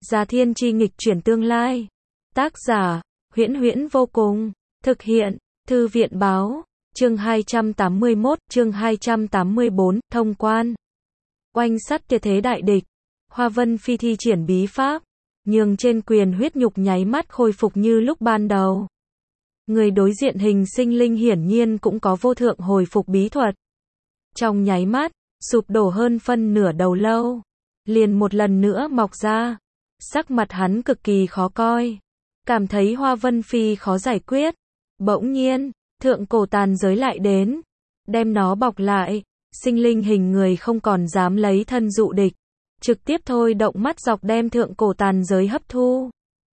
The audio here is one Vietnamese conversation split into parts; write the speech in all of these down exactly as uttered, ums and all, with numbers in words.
Già Thiên Chi nghịch chuyển tương lai. Tác giả, Huyễn Huyễn vô cùng. Thực hiện, Thư viện báo. Chương hai trăm tám mươi mốt, chương hai trăm tám mươi bốn, thông quan. Oanh sắt tuyệt thế đại địch. Hoa Vân Phi thi triển bí pháp, nhường trên quyền huyết nhục nháy mắt khôi phục như lúc ban đầu. Người đối diện hình sinh linh hiển nhiên cũng có vô thượng hồi phục bí thuật. Trong nháy mắt, sụp đổ hơn phân nửa đầu lâu, liền một lần nữa mọc ra. Sắc mặt hắn cực kỳ khó coi, cảm thấy Hoa Vân Phi khó giải quyết. Bỗng nhiên, thượng cổ tàn giới lại đến, đem nó bọc lại. Sinh linh hình người không còn dám lấy thân dụ địch, trực tiếp thôi động mắt dọc đem thượng cổ tàn giới hấp thu.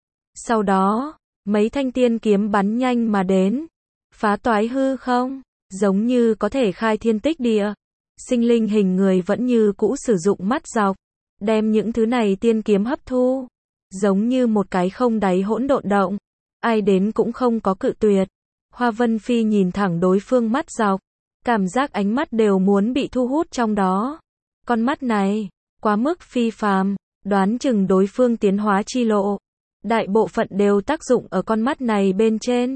Sau đó, mấy thanh tiên kiếm bắn nhanh mà đến, phá toái hư không, giống như có thể khai thiên tích địa. Sinh linh hình người vẫn như cũ sử dụng mắt dọc, đem những thứ này tiên kiếm hấp thu, giống như một cái không đáy hỗn độn động, ai đến cũng không có cự tuyệt. Hoa Vân Phi nhìn thẳng đối phương mắt dọc, cảm giác ánh mắt đều muốn bị thu hút trong đó. Con mắt này, quá mức phi phàm, đoán chừng đối phương tiến hóa chi lộ, đại bộ phận đều tác dụng ở con mắt này bên trên.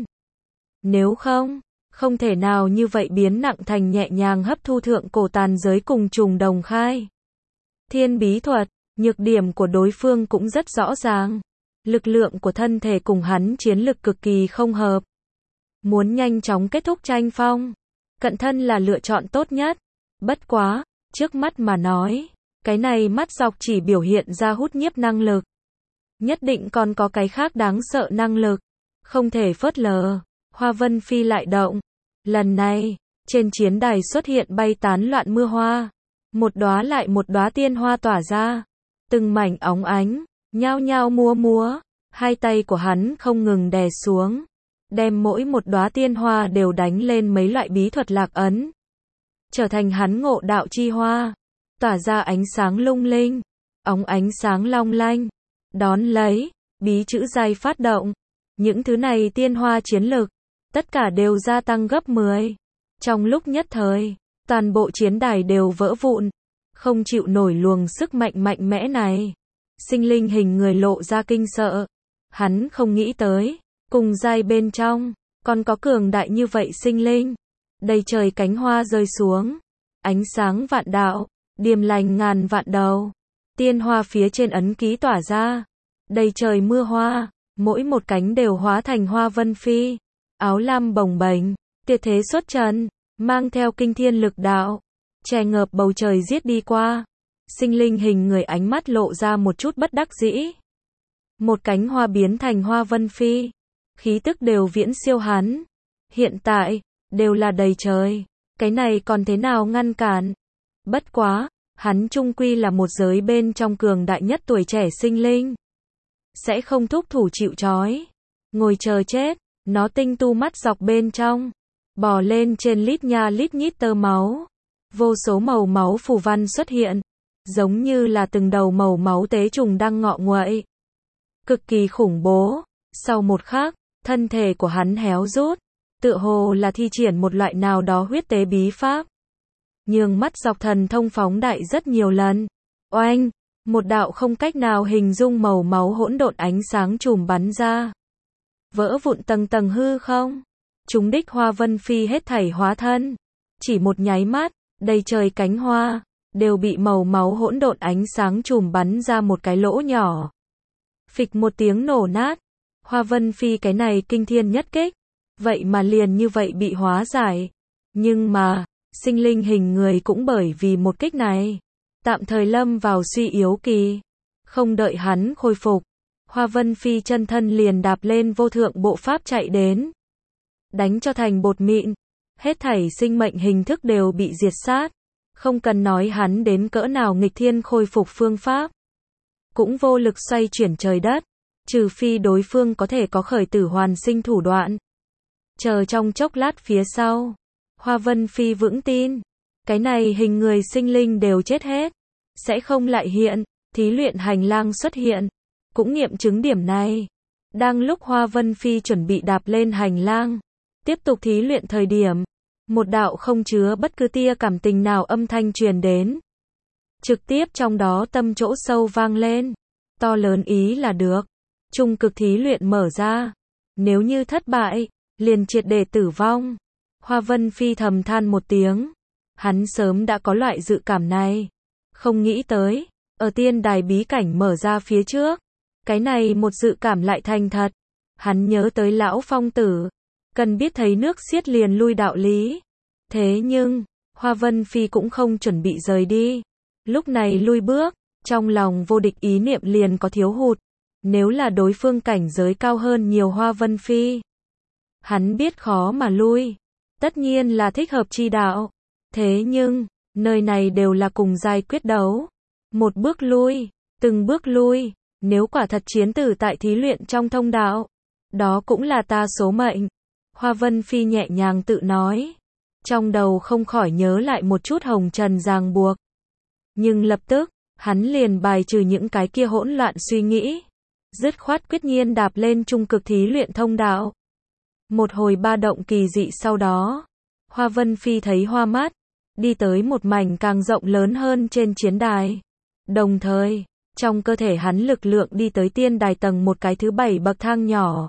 Nếu không, không thể nào như vậy biến nặng thành nhẹ nhàng hấp thu thượng cổ tàn giới cùng trùng đồng khai. Thiên bí thuật, nhược điểm của đối phương cũng rất rõ ràng. Lực lượng của thân thể cùng hắn chiến lực cực kỳ không hợp. Muốn nhanh chóng kết thúc tranh phong, cận thân là lựa chọn tốt nhất. Bất quá, trước mắt mà nói, cái này mắt dọc chỉ biểu hiện ra hút nhiếp năng lực. Nhất định còn có cái khác đáng sợ năng lực, không thể phớt lờ. Hoa Vân Phi lại động. Lần này, trên chiến đài xuất hiện bay tán loạn mưa hoa. Một đóa lại một đóa tiên hoa tỏa ra. Từng mảnh óng ánh, nhao nhao múa múa. Hai tay của hắn không ngừng đè xuống, đem mỗi một đóa tiên hoa đều đánh lên mấy loại bí thuật lạc ấn, trở thành hắn ngộ đạo chi hoa, tỏa ra ánh sáng lung linh, óng ánh sáng long lanh. Đón lấy, bí chữ giai phát động, những thứ này tiên hoa chiến lực, tất cả đều gia tăng gấp mười. Trong lúc nhất thời, toàn bộ chiến đài đều vỡ vụn, không chịu nổi luồng sức mạnh mạnh mẽ này. Sinh linh hình người lộ ra kinh sợ, hắn không nghĩ tới, cùng giai bên trong, còn có cường đại như vậy sinh linh. Đầy trời cánh hoa rơi xuống, ánh sáng vạn đạo, điềm lành ngàn vạn đầu. Tiên hoa phía trên ấn ký tỏa ra, đầy trời mưa hoa, mỗi một cánh đều hóa thành Hoa Vân Phi. Áo lam bồng bềnh, tuyệt thế xuất trần, mang theo kinh thiên lực đạo, che ngợp bầu trời giết đi qua. Sinh linh hình người ánh mắt lộ ra một chút bất đắc dĩ. Một cánh hoa biến thành Hoa Vân Phi, khí tức đều viễn siêu hắn. Hiện tại, đều là đầy trời, cái này còn thế nào ngăn cản. Bất quá, hắn chung quy là một giới bên trong cường đại nhất tuổi trẻ sinh linh, sẽ không thúc thủ chịu trói, ngồi chờ chết. Nó tinh tu mắt dọc bên trong, bò lên trên lít nha lít nhít tơ máu. Vô số màu máu phù văn xuất hiện, giống như là từng đầu màu máu tế trùng đang ngọ nguậy. Cực kỳ khủng bố. Sau một khắc, thân thể của hắn héo rút, tựa hồ là thi triển một loại nào đó huyết tế bí pháp, nhường mắt dọc thần thông phóng đại rất nhiều lần. Oanh, một đạo không cách nào hình dung màu máu hỗn độn ánh sáng chùm bắn ra, vỡ vụn tầng tầng hư không. Chúng đích Hoa Vân Phi hết thảy hóa thân, chỉ một nháy mắt, đầy trời cánh hoa đều bị màu máu hỗn độn ánh sáng chùm bắn ra một cái lỗ nhỏ. Phịch một tiếng nổ nát. Hoa Vân Phi cái này kinh thiên nhất kích, vậy mà liền như vậy bị hóa giải. Nhưng mà, sinh linh hình người cũng bởi vì một kích này, tạm thời lâm vào suy yếu kỳ. Không đợi hắn khôi phục, Hoa Vân Phi chân thân liền đạp lên vô thượng bộ pháp chạy đến, đánh cho thành bột mịn. Hết thảy sinh mệnh hình thức đều bị diệt sát. Không cần nói hắn đến cỡ nào nghịch thiên khôi phục phương pháp, cũng vô lực xoay chuyển trời đất, trừ phi đối phương có thể có khởi tử hoàn sinh thủ đoạn. Chờ trong chốc lát phía sau, Hoa Vân Phi vững tin, cái này hình người sinh linh đều chết hết, sẽ không lại hiện. Thí luyện hành lang xuất hiện, cũng nghiệm chứng điểm này. Đang lúc Hoa Vân Phi chuẩn bị đạp lên hành lang, tiếp tục thí luyện thời điểm, một đạo không chứa bất cứ tia cảm tình nào âm thanh truyền đến. Trực tiếp trong đó tâm chỗ sâu vang lên. To lớn ý là được. Trung cực thí luyện mở ra. Nếu như thất bại, liền triệt để tử vong. Hoa Vân Phi thầm than một tiếng. Hắn sớm đã có loại dự cảm này. Không nghĩ tới, ở tiên đài bí cảnh mở ra phía trước. Cái này một dự cảm lại thành thật. Hắn nhớ tới lão phong tử. Cần biết thấy nước xiết liền lui đạo lý. Thế nhưng, Hoa Vân Phi cũng không chuẩn bị rời đi. Lúc này lui bước, trong lòng vô địch ý niệm liền có thiếu hụt. Nếu là đối phương cảnh giới cao hơn nhiều Hoa Vân Phi, hắn biết khó mà lui. Tất nhiên là thích hợp chi đạo. Thế nhưng, nơi này đều là cùng giai quyết đấu. Một bước lui, từng bước lui. Nếu quả thật chiến tử tại thí luyện trong thông đạo, đó cũng là ta số mệnh. Hoa Vân Phi nhẹ nhàng tự nói. Trong đầu không khỏi nhớ lại một chút hồng trần ràng buộc. Nhưng lập tức, hắn liền bài trừ những cái kia hỗn loạn suy nghĩ. Dứt khoát quyết nhiên đạp lên trung cực thí luyện thông đạo. Một hồi ba động kỳ dị sau đó, Hoa Vân Phi thấy hoa mắt, đi tới một mảnh càng rộng lớn hơn trên chiến đài. Đồng thời, trong cơ thể hắn lực lượng đi tới tiên đài tầng một cái thứ bảy bậc thang nhỏ.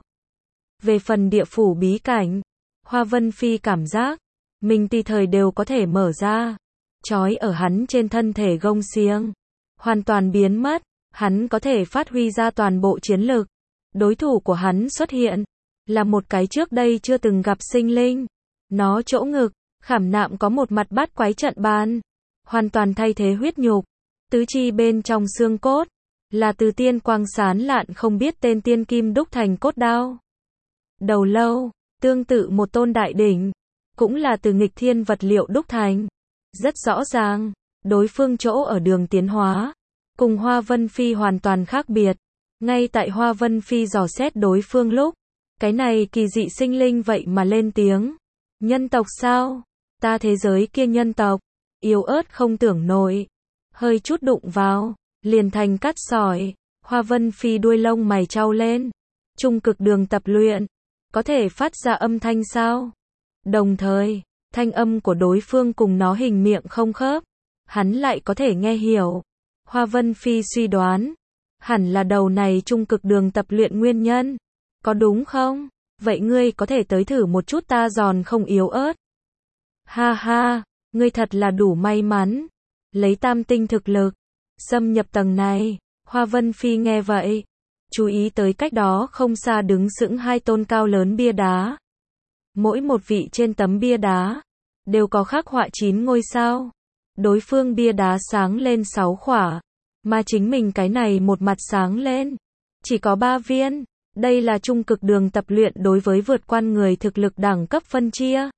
Về phần địa phủ bí cảnh, Hoa Vân Phi cảm giác, mình tùy thời đều có thể mở ra, trói ở hắn trên thân thể gông xiềng, hoàn toàn biến mất, hắn có thể phát huy ra toàn bộ chiến lực. Đối thủ của hắn xuất hiện, là một cái trước đây chưa từng gặp sinh linh. Nó chỗ ngực, khảm nạm có một mặt bát quái trận bàn, hoàn toàn thay thế huyết nhục. Tứ chi bên trong xương cốt, là từ tiên quang sán lạn không biết tên tiên kim đúc thành cốt đao. Đầu lâu, tương tự một tôn đại đỉnh, cũng là từ nghịch thiên vật liệu đúc thành. Rất rõ ràng, đối phương chỗ ở đường tiến hóa, cùng Hoa Vân Phi hoàn toàn khác biệt. Ngay tại Hoa Vân Phi dò xét đối phương lúc, cái này kỳ dị sinh linh vậy mà lên tiếng. Nhân tộc sao? Ta thế giới kia nhân tộc, yếu ớt không tưởng nổi. Hơi chút đụng vào, liền thành cát sỏi. Hoa Vân Phi đuôi lông mày trao lên. Trung cực đường tập luyện, có thể phát ra âm thanh sao? Đồng thời, thanh âm của đối phương cùng nó hình miệng không khớp, hắn lại có thể nghe hiểu. Hoa Vân Phi suy đoán, hẳn là đầu này trung cực đường tập luyện nguyên nhân. Có đúng không? Vậy ngươi có thể tới thử một chút ta giòn không yếu ớt. Ha ha, ngươi thật là đủ may mắn. Lấy tam tinh thực lực, xâm nhập tầng này. Hoa Vân Phi nghe vậy, chú ý tới cách đó không xa đứng sững hai tôn cao lớn bia đá. Mỗi một vị trên tấm bia đá, đều có khắc họa chín ngôi sao. Đối phương bia đá sáng lên sáu khỏa, mà chính mình cái này một mặt sáng lên, chỉ có ba viên. Đây là trung cực đường tập luyện đối với vượt qua người thực lực đẳng cấp phân chia.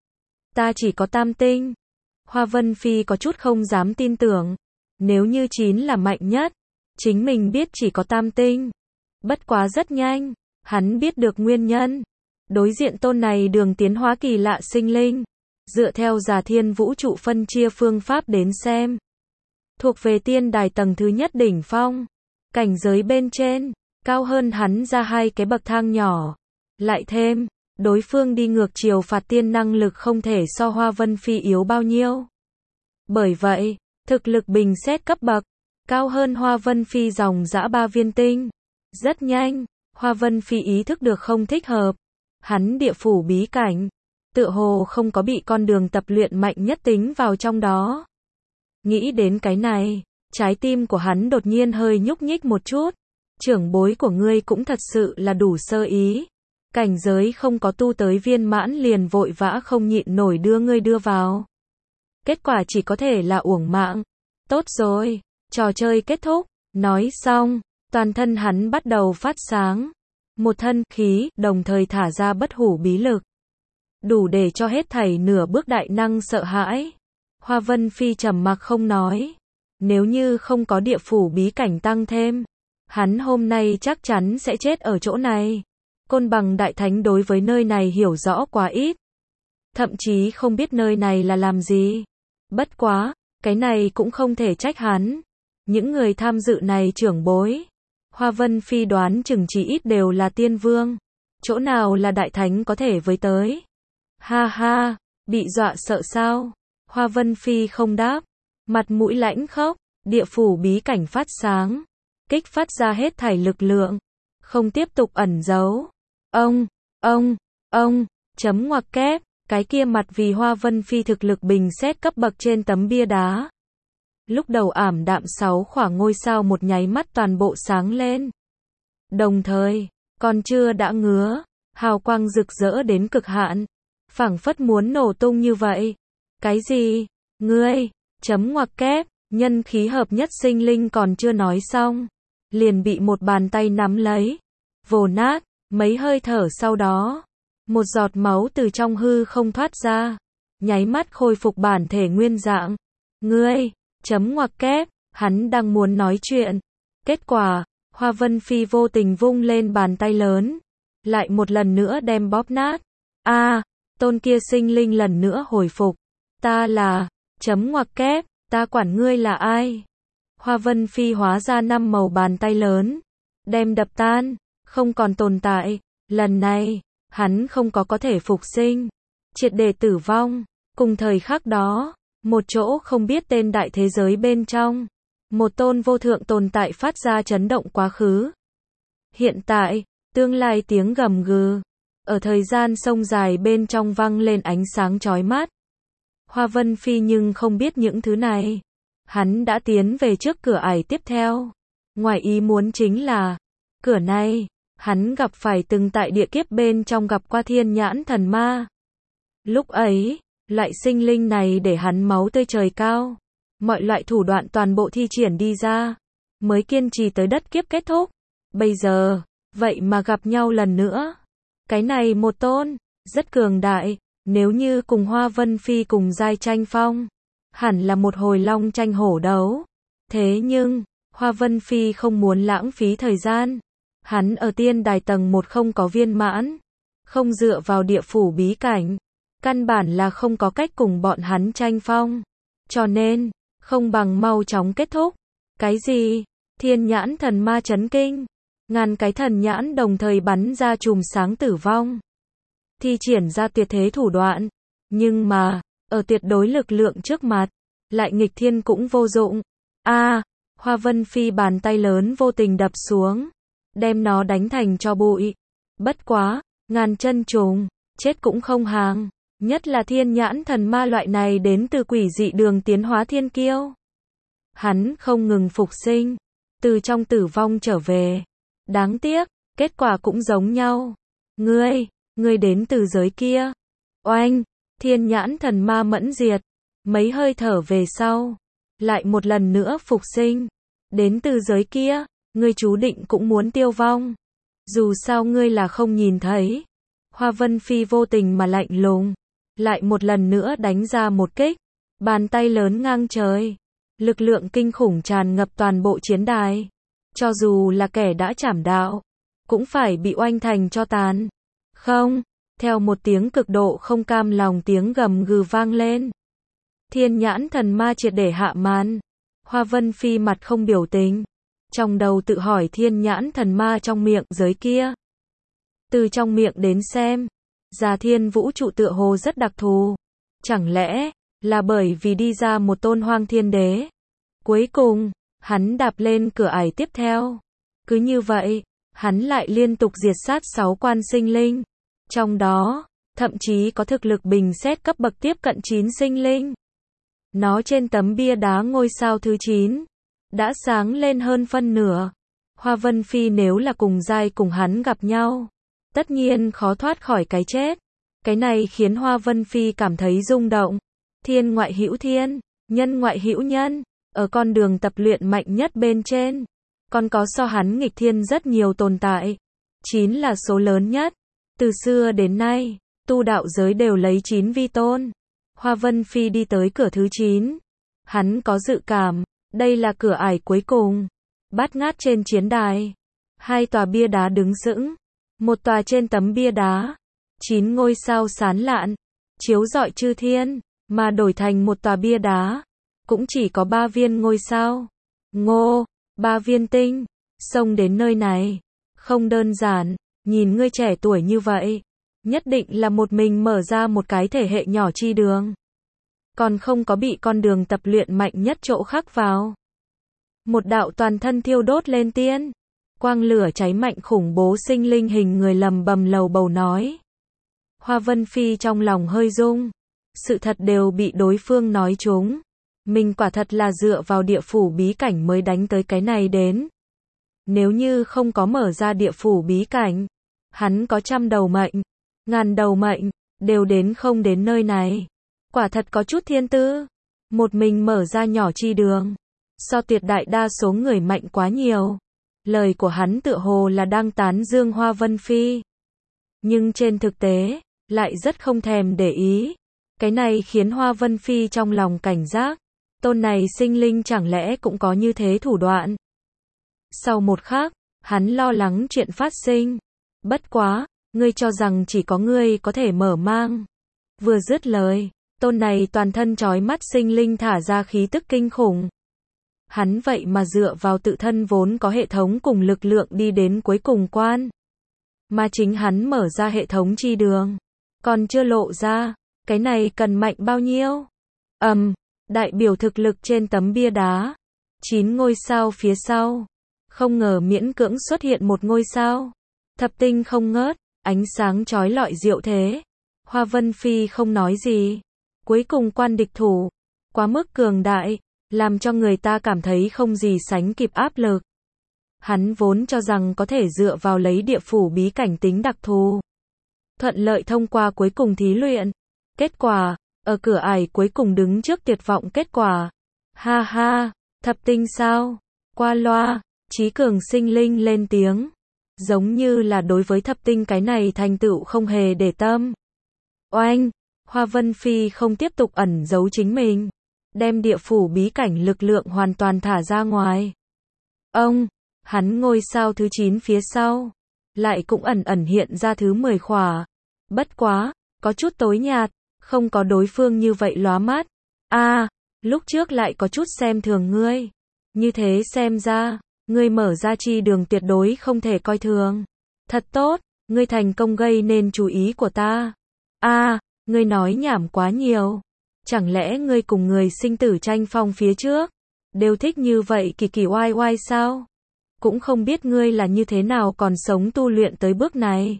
Ta chỉ có tam tinh. Hoa Vân Phi có chút không dám tin tưởng. Nếu như chín là mạnh nhất, chính mình biết chỉ có tam tinh. Bất quá rất nhanh, hắn biết được nguyên nhân. Đối diện tôn này đường tiến hóa kỳ lạ sinh linh, dựa theo Già Thiên vũ trụ phân chia phương pháp đến xem, thuộc về tiên đài tầng thứ nhất đỉnh phong. Cảnh giới bên trên, cao hơn hắn ra hai cái bậc thang nhỏ. Lại thêm, đối phương đi ngược chiều phạt tiên năng lực không thể so Hoa Vân Phi yếu bao nhiêu. Bởi vậy, thực lực bình xét cấp bậc, cao hơn Hoa Vân Phi dòng dã ba viên tinh. Rất nhanh, Hoa Vân Phi ý thức được không thích hợp. Hắn địa phủ bí cảnh, tựa hồ không có bị con đường tập luyện mạnh nhất tính vào trong đó. Nghĩ đến cái này, trái tim của hắn đột nhiên hơi nhúc nhích một chút. Trưởng bối của ngươi cũng thật sự là đủ sơ ý. Cảnh giới không có tu tới viên mãn liền vội vã không nhịn nổi đưa ngươi đưa vào. Kết quả chỉ có thể là uổng mạng. Tốt rồi, trò chơi kết thúc. Nói xong, toàn thân hắn bắt đầu phát sáng. Một thân khí, đồng thời thả ra bất hủ bí lực. Đủ để cho hết thảy nửa bước đại năng sợ hãi. Hoa Vân Phi trầm mặc không nói. Nếu như không có địa phủ bí cảnh tăng thêm, hắn hôm nay chắc chắn sẽ chết ở chỗ này. Côn Bằng Đại Thánh đối với nơi này hiểu rõ quá ít. Thậm chí không biết nơi này là làm gì. Bất quá, cái này cũng không thể trách hắn. Những người tham dự này trưởng bối, Hoa Vân Phi đoán chừng chỉ ít đều là tiên vương. Chỗ nào là Đại Thánh có thể với tới. Ha ha, bị dọa sợ sao? Hoa Vân Phi không đáp. Mặt mũi lãnh khốc, địa phủ bí cảnh phát sáng. kích phát ra hết thảy lực lượng, không tiếp tục ẩn giấu. Ông, ông, ông, chấm ngoặc kép, cái kia mặt vì Hoa Vân Phi thực lực bình xét cấp bậc trên tấm bia đá. Lúc đầu ảm đạm sáu khỏa ngôi sao một nháy mắt toàn bộ sáng lên. Đồng thời, còn chưa đã ngứa, hào quang rực rỡ đến cực hạn, phảng phất muốn nổ tung như vậy. Cái gì? Ngươi, chấm ngoặc kép, nhân khí hợp nhất sinh linh còn chưa nói xong, liền bị một bàn tay nắm lấy, vồ nát, mấy hơi thở sau đó, một giọt máu từ trong hư không thoát ra, nháy mắt khôi phục bản thể nguyên dạng. Ngươi, chấm ngoặc kép, hắn đang muốn nói chuyện. Kết quả, Hoa Vân Phi vô tình vung lên bàn tay lớn, lại một lần nữa đem bóp nát. A, à, tôn kia sinh linh lần nữa hồi phục. Ta là, chấm ngoặc kép, ta quản ngươi là ai? Hoa Vân Phi hóa ra năm màu bàn tay lớn, đem đập tan, không còn tồn tại. Lần này, hắn không có có thể phục sinh, triệt để tử vong. Cùng thời khắc đó, một chỗ không biết tên đại thế giới bên trong, một tôn vô thượng tồn tại phát ra chấn động quá khứ, hiện tại, tương lai tiếng gầm gừ, ở thời gian sông dài bên trong vang lên ánh sáng chói mắt. Hoa Vân Phi nhưng không biết những thứ này. Hắn đã tiến về trước cửa ải tiếp theo. Ngoài ý muốn chính là, cửa này, hắn gặp phải từng tại địa kiếp bên trong gặp qua thiên nhãn thần ma. Lúc ấy, loại sinh linh này để hắn máu tươi trời cao. Mọi loại thủ đoạn toàn bộ thi triển đi ra, mới kiên trì tới đất kiếp kết thúc. Bây giờ, vậy mà gặp nhau lần nữa. Cái này một tôn, rất cường đại, nếu như cùng Hoa Vân Phi cùng giai tranh phong, hẳn là một hồi long tranh hổ đấu. Thế nhưng, Hoa Vân Phi không muốn lãng phí thời gian. Hắn ở tiên đài tầng một không có viên mãn, không dựa vào địa phủ bí cảnh, căn bản là không có cách cùng bọn hắn tranh phong. Cho nên, không bằng mau chóng kết thúc. Cái gì? Thiên nhãn thần ma chấn kinh. Ngàn cái thần nhãn đồng thời bắn ra chùm sáng tử vong. Thi triển ra tuyệt thế thủ đoạn. Nhưng mà, ở tuyệt đối lực lượng trước mặt, lại nghịch thiên cũng vô dụng. A, à, Hoa Vân Phi bàn tay lớn vô tình đập xuống, đem nó đánh thành tro bụi. Bất quá, ngàn chân trùng, chết cũng không hàng. Nhất là thiên nhãn thần ma loại này đến từ quỷ dị đường tiến hóa thiên kiêu. Hắn không ngừng phục sinh, từ trong tử vong trở về. Đáng tiếc, kết quả cũng giống nhau. Ngươi, ngươi đến từ giới kia. Oanh, thiên nhãn thần ma mẫn diệt. Mấy hơi thở về sau, lại một lần nữa phục sinh. Đến từ giới kia, ngươi chú định cũng muốn tiêu vong. Dù sao ngươi là không nhìn thấy. Hoa Vân Phi vô tình mà lạnh lùng, lại một lần nữa đánh ra một kích. Bàn tay lớn ngang trời, lực lượng kinh khủng tràn ngập toàn bộ chiến đài. Cho dù là kẻ đã trảm đạo, cũng phải bị oanh thành cho tàn. Không, theo một tiếng cực độ không cam lòng tiếng gầm gừ vang lên. Thiên nhãn thần ma triệt để hạ màn. Hoa Vân Phi mặt không biểu tình, trong đầu tự hỏi thiên nhãn thần ma trong miệng giới kia. Từ trong miệng đến xem, Già Thiên vũ trụ tựa hồ rất đặc thù. Chẳng lẽ, là bởi vì đi ra một tôn hoang thiên đế. Cuối cùng, hắn đạp lên cửa ải tiếp theo. Cứ như vậy, hắn lại liên tục diệt sát sáu quan sinh linh. Trong đó, thậm chí có thực lực bình xét cấp bậc tiếp cận chín sinh linh. Nó trên tấm bia đá ngôi sao thứ chín, đã sáng lên hơn phân nửa. Hoa Vân Phi nếu là cùng giai cùng hắn gặp nhau, tất nhiên khó thoát khỏi cái chết. Cái này khiến Hoa Vân Phi cảm thấy rung động. Thiên ngoại hữu thiên, nhân ngoại hữu nhân, ở con đường tập luyện mạnh nhất bên trên, còn có so hắn nghịch thiên rất nhiều tồn tại. chín là số lớn nhất. Từ xưa đến nay, tu đạo giới đều lấy chín vi tôn. Hoa Vân Phi đi tới cửa thứ chín. Hắn có dự cảm, đây là cửa ải cuối cùng. Bát ngát trên chiến đài, hai tòa bia đá đứng sững. Một tòa trên tấm bia đá, chín ngôi sao sáng lạn, chiếu rọi chư thiên, mà đổi thành một tòa bia đá, cũng chỉ có ba viên ngôi sao. Ngô, ba viên tinh, xông đến nơi này, không đơn giản, nhìn ngươi trẻ tuổi như vậy, nhất định là một mình mở ra một cái thể hệ nhỏ chi đường. Còn không có bị con đường tập luyện mạnh nhất chỗ khắc vào. Một đạo toàn thân thiêu đốt lên tiên. Quang lửa cháy mạnh khủng bố sinh linh hình người lầm bầm lầu bầu nói. Hoa Vân Phi trong lòng hơi rung. Sự thật đều bị đối phương nói trúng. Mình quả thật là dựa vào địa phủ bí cảnh mới đánh tới cái này đến. Nếu như không có mở ra địa phủ bí cảnh, hắn có trăm đầu mệnh, ngàn đầu mệnh, đều đến không đến nơi này. Quả thật có chút thiên tư. Một mình mở ra nhỏ chi đường. So tuyệt đại đa số người mạnh quá nhiều. Lời của hắn tựa hồ là đang tán dương Hoa Vân Phi. Nhưng trên thực tế, lại rất không thèm để ý. Cái này khiến Hoa Vân Phi trong lòng cảnh giác. Tôn này sinh linh chẳng lẽ cũng có như thế thủ đoạn. Sau một khắc, hắn lo lắng chuyện phát sinh. Bất quá, ngươi cho rằng chỉ có ngươi có thể mở mang. Vừa dứt lời, tôn này toàn thân chói mắt sinh linh thả ra khí tức kinh khủng. Hắn vậy mà dựa vào tự thân vốn có hệ thống cùng lực lượng đi đến cuối cùng quan. Mà chính hắn mở ra hệ thống chi đường. Còn chưa lộ ra, cái này cần mạnh bao nhiêu? Ầm, um, đại biểu thực lực trên tấm bia đá. Chín ngôi sao phía sau. Không ngờ miễn cưỡng xuất hiện một ngôi sao. Thập tinh không ngớt, ánh sáng chói lọi diệu thế. Hoa Vân Phi không nói gì. Cuối cùng quan địch thủ. Quá mức cường đại. Làm cho người ta cảm thấy không gì sánh kịp áp lực. Hắn vốn cho rằng có thể dựa vào lấy địa phủ bí cảnh tính đặc thù. Thuận lợi thông qua cuối cùng thí luyện. Kết quả, ở cửa ải cuối cùng đứng trước tuyệt vọng kết quả. Ha ha, thập tinh sao? Qua loa, trí cường sinh linh lên tiếng. Giống như là đối với thập tinh cái này thành tựu không hề để tâm. Oanh, Hoa Vân Phi không tiếp tục ẩn giấu chính mình. Đem địa phủ bí cảnh lực lượng hoàn toàn thả ra ngoài. Ông, hắn ngôi sao thứ chín phía sau. Lại cũng ẩn ẩn hiện ra thứ mười khỏa. Bất quá, có chút tối nhạt, không có đối phương như vậy lóa mắt. A, à, lúc trước lại có chút xem thường ngươi. Như thế xem ra, ngươi mở ra chi đường tuyệt đối không thể coi thường. Thật tốt, ngươi thành công gây nên chú ý của ta. A, à, ngươi nói nhảm quá nhiều. Chẳng lẽ ngươi cùng người sinh tử tranh phong phía trước, đều thích như vậy kỳ kỳ oai oai sao? Cũng không biết ngươi là như thế nào còn sống tu luyện tới bước này.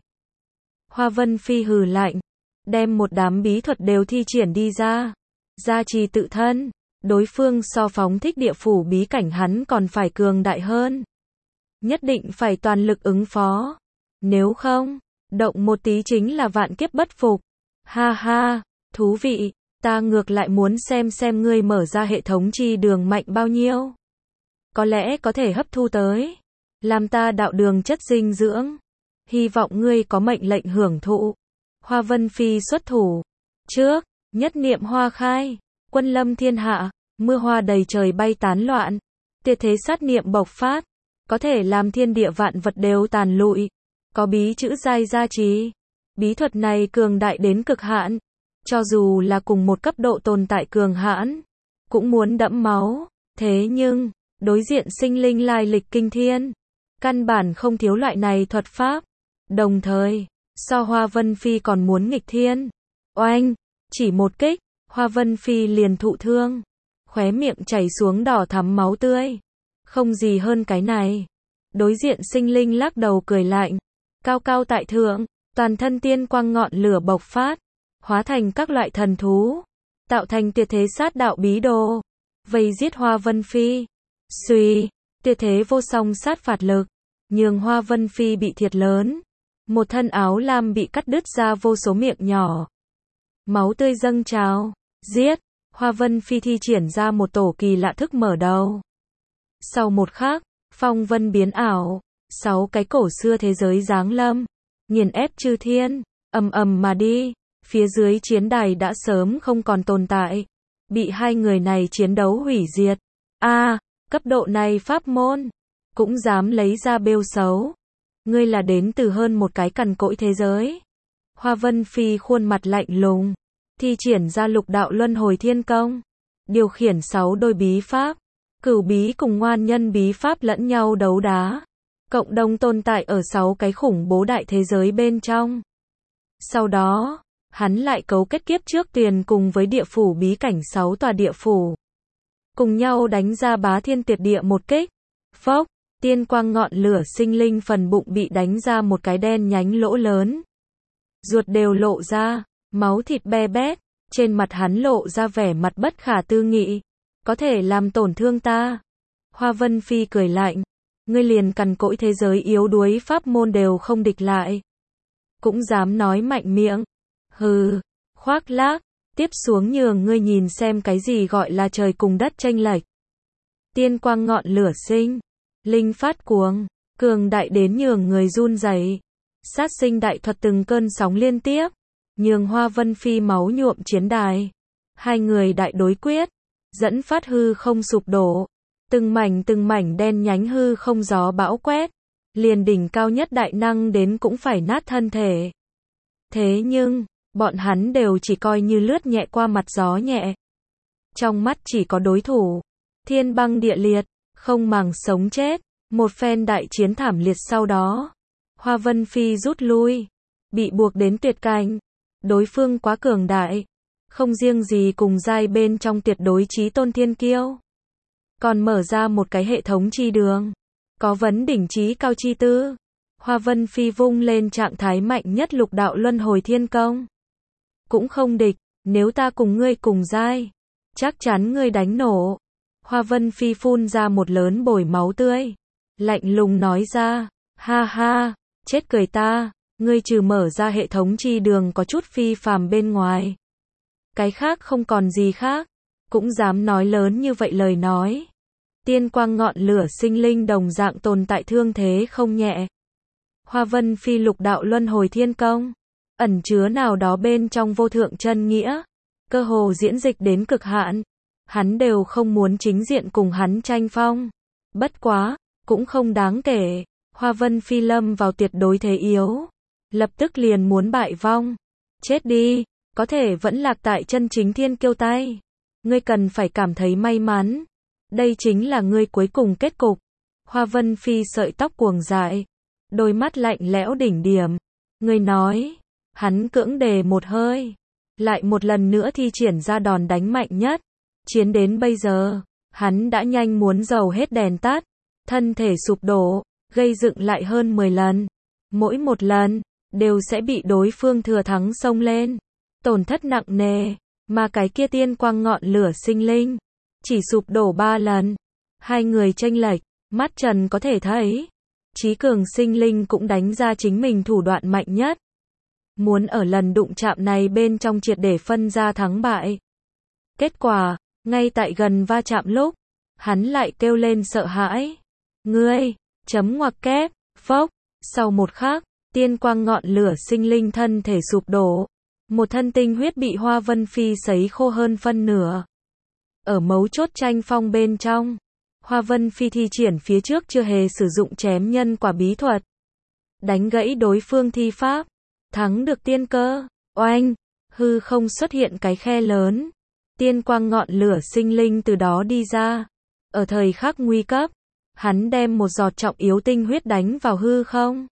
Hoa Vân Phi hừ lạnh, đem một đám bí thuật đều thi triển đi ra. Gia trì tự thân, đối phương so phóng thích địa phủ bí cảnh hắn còn phải cường đại hơn. Nhất định phải toàn lực ứng phó. Nếu không, động một tí chính là vạn kiếp bất phục. Ha ha, thú vị. Ta ngược lại muốn xem xem ngươi mở ra hệ thống chi đường mạnh bao nhiêu. Có lẽ có thể hấp thu tới. Làm ta đạo đường chất dinh dưỡng. Hy vọng ngươi có mệnh lệnh hưởng thụ. Hoa Vân Phi xuất thủ. Trước, nhất niệm hoa khai. Quân lâm thiên hạ. Mưa hoa đầy trời bay tán loạn. Tuyệt thế sát niệm bộc phát. Có thể làm thiên địa vạn vật đều tàn lụi. Có bí chữ giai gia trì. Bí thuật này cường đại đến cực hạn. Cho dù là cùng một cấp độ tồn tại cường hãn, cũng muốn đẫm máu. Thế nhưng, đối diện sinh linh lai lịch kinh thiên, căn bản không thiếu loại này thuật pháp. Đồng thời, so Hoa Vân Phi còn muốn nghịch thiên. Oanh, chỉ một kích, Hoa Vân Phi liền thụ thương. Khóe miệng chảy xuống đỏ thắm máu tươi. Không gì hơn cái này. Đối diện sinh linh lắc đầu cười lạnh. Cao cao tại thượng, toàn thân tiên quang ngọn lửa bộc phát. Hóa thành các loại thần thú, tạo thành tuyệt thế sát đạo bí đồ, vây giết Hoa Vân Phi. Xuy, tuyệt thế vô song sát phạt lực, nhường Hoa Vân Phi bị thiệt lớn. Một thân áo lam bị cắt đứt ra vô số miệng nhỏ. Máu tươi dâng trào, giết, Hoa Vân Phi thi triển ra một tổ kỳ lạ thức mở đầu. Sau một khắc, phong vân biến ảo, sáu cái cổ xưa thế giới giáng lâm, nghiền ép chư thiên, ầm ầm mà đi. Phía dưới chiến đài đã sớm không còn tồn tại. Bị hai người này chiến đấu hủy diệt. A, à, cấp độ này pháp môn. Cũng dám lấy ra bêu xấu. Ngươi là đến từ hơn một cái cằn cỗi thế giới. Hoa Vân Phi khuôn mặt lạnh lùng. Thi triển ra lục đạo luân hồi thiên công. Điều khiển sáu đôi bí pháp. Cửu bí cùng ngoan nhân bí pháp lẫn nhau đấu đá. Cộng đồng tồn tại ở sáu cái khủng bố đại thế giới bên trong. Sau đó, hắn lại cấu kết kiếp trước tiền cùng với địa phủ bí cảnh sáu tòa địa phủ. cùng nhau đánh ra bá thiên tuyệt địa một kích. Phốc, tiên quang ngọn lửa sinh linh phần bụng bị đánh ra một cái đen nhánh lỗ lớn. Ruột đều lộ ra, máu thịt be bét, trên mặt hắn lộ ra vẻ mặt bất khả tư nghị. Có thể làm tổn thương ta. Hoa Vân Phi cười lạnh. Ngươi liền cằn cỗi thế giới yếu đuối pháp môn đều không địch lại. Cũng dám nói mạnh miệng. Hừ, khoác lác, tiếp xuống nhường ngươi nhìn xem cái gì gọi là trời cùng đất chênh lệch. Tiên quang ngọn lửa sinh, linh phát cuồng, cường đại đến nhường người run rẩy. Sát sinh đại thuật từng cơn sóng liên tiếp, nhường Hoa Vân Phi máu nhuộm chiến đài. Hai người đại đối quyết, dẫn phát hư không sụp đổ, từng mảnh từng mảnh đen nhánh hư không gió bão quét, liền đỉnh cao nhất đại năng đến cũng phải nát thân thể. Thế nhưng, bọn hắn đều chỉ coi như lướt nhẹ qua mặt gió nhẹ. Trong mắt chỉ có đối thủ, thiên băng địa liệt, không màng sống chết, một phen đại chiến thảm liệt sau đó. Hoa Vân Phi rút lui, bị buộc đến tuyệt cảnh, đối phương quá cường đại, không riêng gì cùng giai bên trong tuyệt đối chí tôn thiên kiêu, còn mở ra một cái hệ thống chi đường, có vấn đỉnh chí cao chi tư. Hoa Vân Phi vung lên trạng thái mạnh nhất lục đạo luân hồi thiên công. Cũng không địch, nếu ta cùng ngươi cùng giai, chắc chắn ngươi đánh nổ. Hoa Vân Phi phun ra một lớn bồi máu tươi, lạnh lùng nói ra, ha ha, chết cười ta, ngươi trừ mở ra hệ thống chi đường có chút phi phàm bên ngoài. Cái khác không còn gì khác, cũng dám nói lớn như vậy lời nói. Tiên quang ngọn lửa sinh linh đồng dạng tồn tại thương thế không nhẹ. Hoa Vân Phi lục đạo luân hồi thiên công, ẩn chứa nào đó bên trong vô thượng chân nghĩa, cơ hồ diễn dịch đến cực hạn. Hắn đều không muốn chính diện cùng hắn tranh phong. Bất quá, cũng không đáng kể, Hoa Vân Phi lâm vào tuyệt đối thế yếu, lập tức liền muốn bại vong. Chết đi, có thể vẫn lạc tại chân chính thiên kiêu tay. Ngươi cần phải cảm thấy may mắn. Đây chính là ngươi cuối cùng kết cục. Hoa Vân Phi sợi tóc cuồng dại, đôi mắt lạnh lẽo đỉnh điểm. Ngươi nói, hắn cưỡng đề một hơi, lại một lần nữa thi triển ra đòn đánh mạnh nhất. Chiến đến bây giờ, hắn đã nhanh muốn dầu hết đèn tắt, thân thể sụp đổ, gây dựng lại hơn mười lần. Mỗi một lần, đều sẽ bị đối phương thừa thắng xông lên, tổn thất nặng nề, mà cái kia tiên quang ngọn lửa sinh linh, chỉ sụp đổ ba lần. Hai người chênh lệch, mắt trần có thể thấy. Chí cường sinh linh cũng đánh ra chính mình thủ đoạn mạnh nhất. Muốn ở lần đụng chạm này bên trong triệt để phân ra thắng bại. Kết quả, ngay tại gần va chạm lúc, hắn lại kêu lên sợ hãi. Ngươi, chấm ngoặc kép, phốc, sau một khắc, tiên quang ngọn lửa sinh linh thân thể sụp đổ. Một thân tinh huyết bị Hoa Vân Phi sấy khô hơn phân nửa. Ở mấu chốt tranh phong bên trong, Hoa Vân Phi thi triển phía trước chưa hề sử dụng chém nhân quả bí thuật. Đánh gãy đối phương thi pháp, thắng được tiên cơ, oanh, hư không xuất hiện cái khe lớn. Tiên quang ngọn lửa sinh linh từ đó đi ra. Ở thời khắc nguy cấp, hắn đem một giọt trọng yếu tinh huyết đánh vào hư không.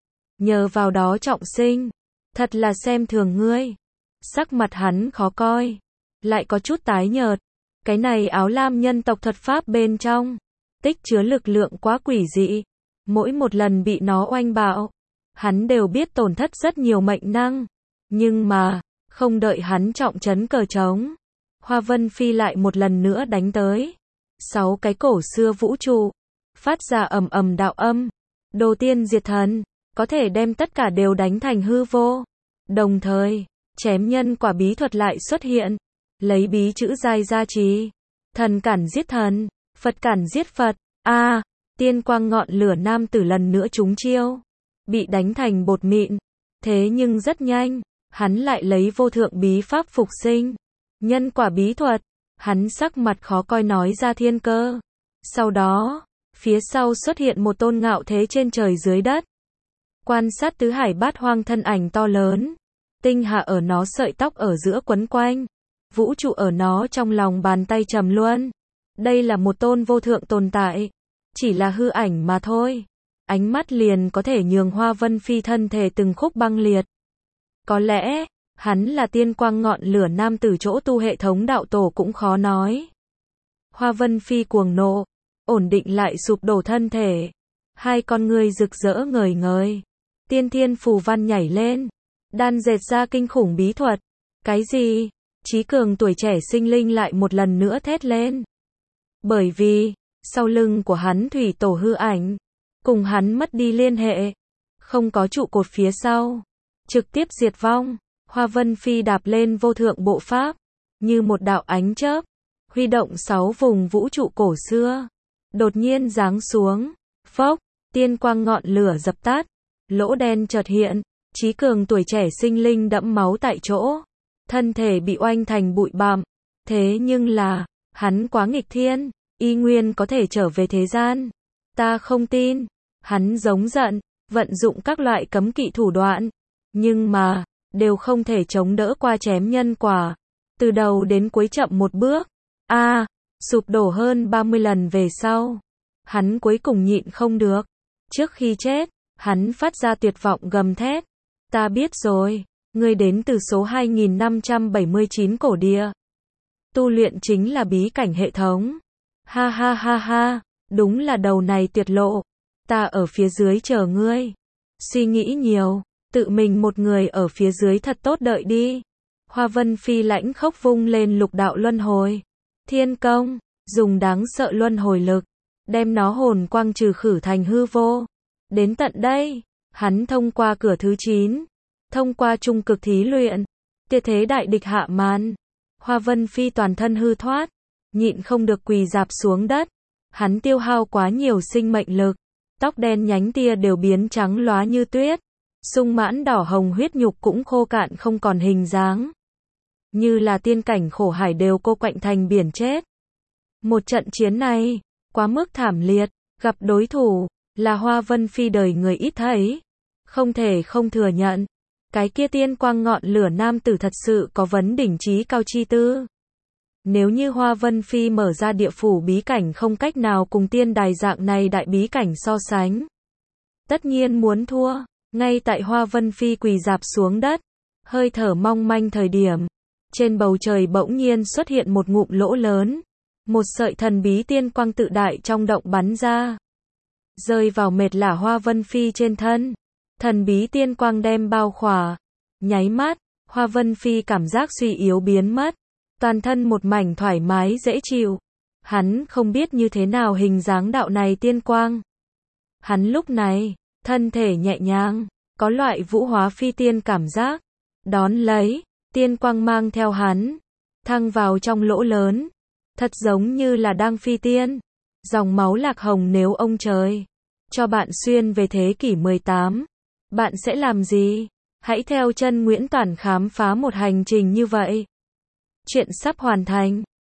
Nhờ vào đó trọng sinh, thật là xem thường ngươi. Sắc mặt hắn khó coi, lại có chút tái nhợt. Cái này áo lam nhân tộc thuật pháp bên trong, tích chứa lực lượng quá quỷ dị. Mỗi một lần bị nó oanh bạo, hắn đều biết tổn thất rất nhiều mệnh năng. Nhưng mà, không đợi hắn trọng trấn cờ trống, Hoa Vân Phi lại một lần nữa đánh tới. Sáu cái cổ xưa vũ trụ, phát ra ầm ầm đạo âm. Đồ tiên diệt thần, có thể đem tất cả đều đánh thành hư vô. Đồng thời, chém nhân quả bí thuật lại xuất hiện. Lấy bí chữ giai gia trì. Thần cản giết thần, Phật cản giết Phật. A, à, tiên quang ngọn lửa nam tử lần nữa trúng chiêu. Bị đánh thành bột mịn. Thế nhưng rất nhanh, hắn lại lấy vô thượng bí pháp phục sinh. Nhân quả bí thuật, hắn sắc mặt khó coi nói ra thiên cơ. Sau đó, phía sau xuất hiện một tôn ngạo thế trên trời dưới đất. Quan sát tứ hải bát hoang thân ảnh to lớn. Tinh hà ở nó sợi tóc ở giữa quấn quanh. Vũ trụ ở nó trong lòng bàn tay trầm luân. Đây là một tôn vô thượng tồn tại. Chỉ là hư ảnh mà thôi. Ánh mắt liền có thể nhường Hoa Vân Phi thân thể từng khúc băng liệt. Có lẽ, hắn là tiên quang ngọn lửa nam tử chỗ tu hệ thống đạo tổ cũng khó nói. Hoa Vân Phi cuồng nộ, ổn định lại sụp đổ thân thể. Hai con ngươi rực rỡ ngời ngời. Tiên thiên phù văn nhảy lên. Đan dệt ra kinh khủng bí thuật. Cái gì? Trí cường tuổi trẻ sinh linh lại một lần nữa thét lên. Bởi vì, sau lưng của hắn thủy tổ hư ảnh, cùng hắn mất đi liên hệ. Không có trụ cột phía sau. Trực tiếp diệt vong. Hoa Vân Phi đạp lên vô thượng bộ pháp. Như một đạo ánh chớp. Huy động sáu vùng vũ trụ cổ xưa. Đột nhiên giáng xuống. Phốc. Tiên quang ngọn lửa dập tắt. Lỗ đen chợt hiện. Trí cường tuổi trẻ sinh linh đẫm máu tại chỗ. Thân thể bị oanh thành bụi bặm. Thế nhưng là, hắn quá nghịch thiên. Y nguyên có thể trở về thế gian. Ta không tin. Hắn giống giận. Vận dụng các loại cấm kỵ thủ đoạn. Nhưng mà, đều không thể chống đỡ qua chém nhân quả. Từ đầu đến cuối chậm một bước. A, à, sụp đổ hơn ba mươi lần về sau. Hắn cuối cùng nhịn không được. Trước khi chết, hắn phát ra tuyệt vọng gầm thét. Ta biết rồi, ngươi đến từ số hai nghìn năm trăm bảy mươi chín cổ địa. Tu luyện chính là bí cảnh hệ thống. Ha ha ha ha, đúng là đầu này tuyệt lộ. Ta ở phía dưới chờ ngươi. Suy nghĩ nhiều, tự mình một người ở phía dưới thật tốt đợi đi. Hoa Vân Phi lãnh khốc vung lên lục đạo luân hồi. Thiên công, dùng đáng sợ luân hồi lực, đem nó hồn quang trừ khử thành hư vô. Đến tận đây, hắn thông qua cửa thứ chín, thông qua trung cực thí luyện, tiệt thế đại địch hạ màn. Hoa Vân Phi toàn thân hư thoát, nhịn không được quỳ rạp xuống đất. Hắn tiêu hao quá nhiều sinh mệnh lực, tóc đen nhánh tia đều biến trắng lóa như tuyết, sung mãn đỏ hồng huyết nhục cũng khô cạn không còn hình dáng. Như là tiên cảnh khổ hải đều cô quạnh thành biển chết. Một trận chiến này, quá mức thảm liệt, gặp đối thủ, là Hoa Vân Phi đời người ít thấy. Không thể không thừa nhận, cái kia tiên quang ngọn lửa nam tử thật sự có vấn đỉnh trí cao chi tư. Nếu như Hoa Vân Phi mở ra địa phủ bí cảnh không cách nào cùng tiên đài dạng này đại bí cảnh so sánh. Tất nhiên muốn thua, ngay tại Hoa Vân Phi quỳ rạp xuống đất, hơi thở mong manh thời điểm. Trên bầu trời bỗng nhiên xuất hiện một ngụm lỗ lớn. Một sợi thần bí tiên quang tự đại trong động bắn ra. Rơi vào mệt lả Hoa Vân Phi trên thân. Thần bí tiên quang đem bao khỏa. Nháy mắt, Hoa Vân Phi cảm giác suy yếu biến mất. Toàn thân một mảnh thoải mái dễ chịu. Hắn không biết như thế nào hình dáng đạo này tiên quang. Hắn lúc này, thân thể nhẹ nhàng, có loại vũ hóa phi tiên cảm giác. Đón lấy, tiên quang mang theo hắn, thăng vào trong lỗ lớn. Thật giống như là đang phi tiên. Dòng máu lạc hồng nếu ông trời cho bạn xuyên về thế kỷ mười tám, bạn sẽ làm gì? Hãy theo chân Nguyễn Toản khám phá một hành trình như vậy. Chuyện sắp hoàn thành.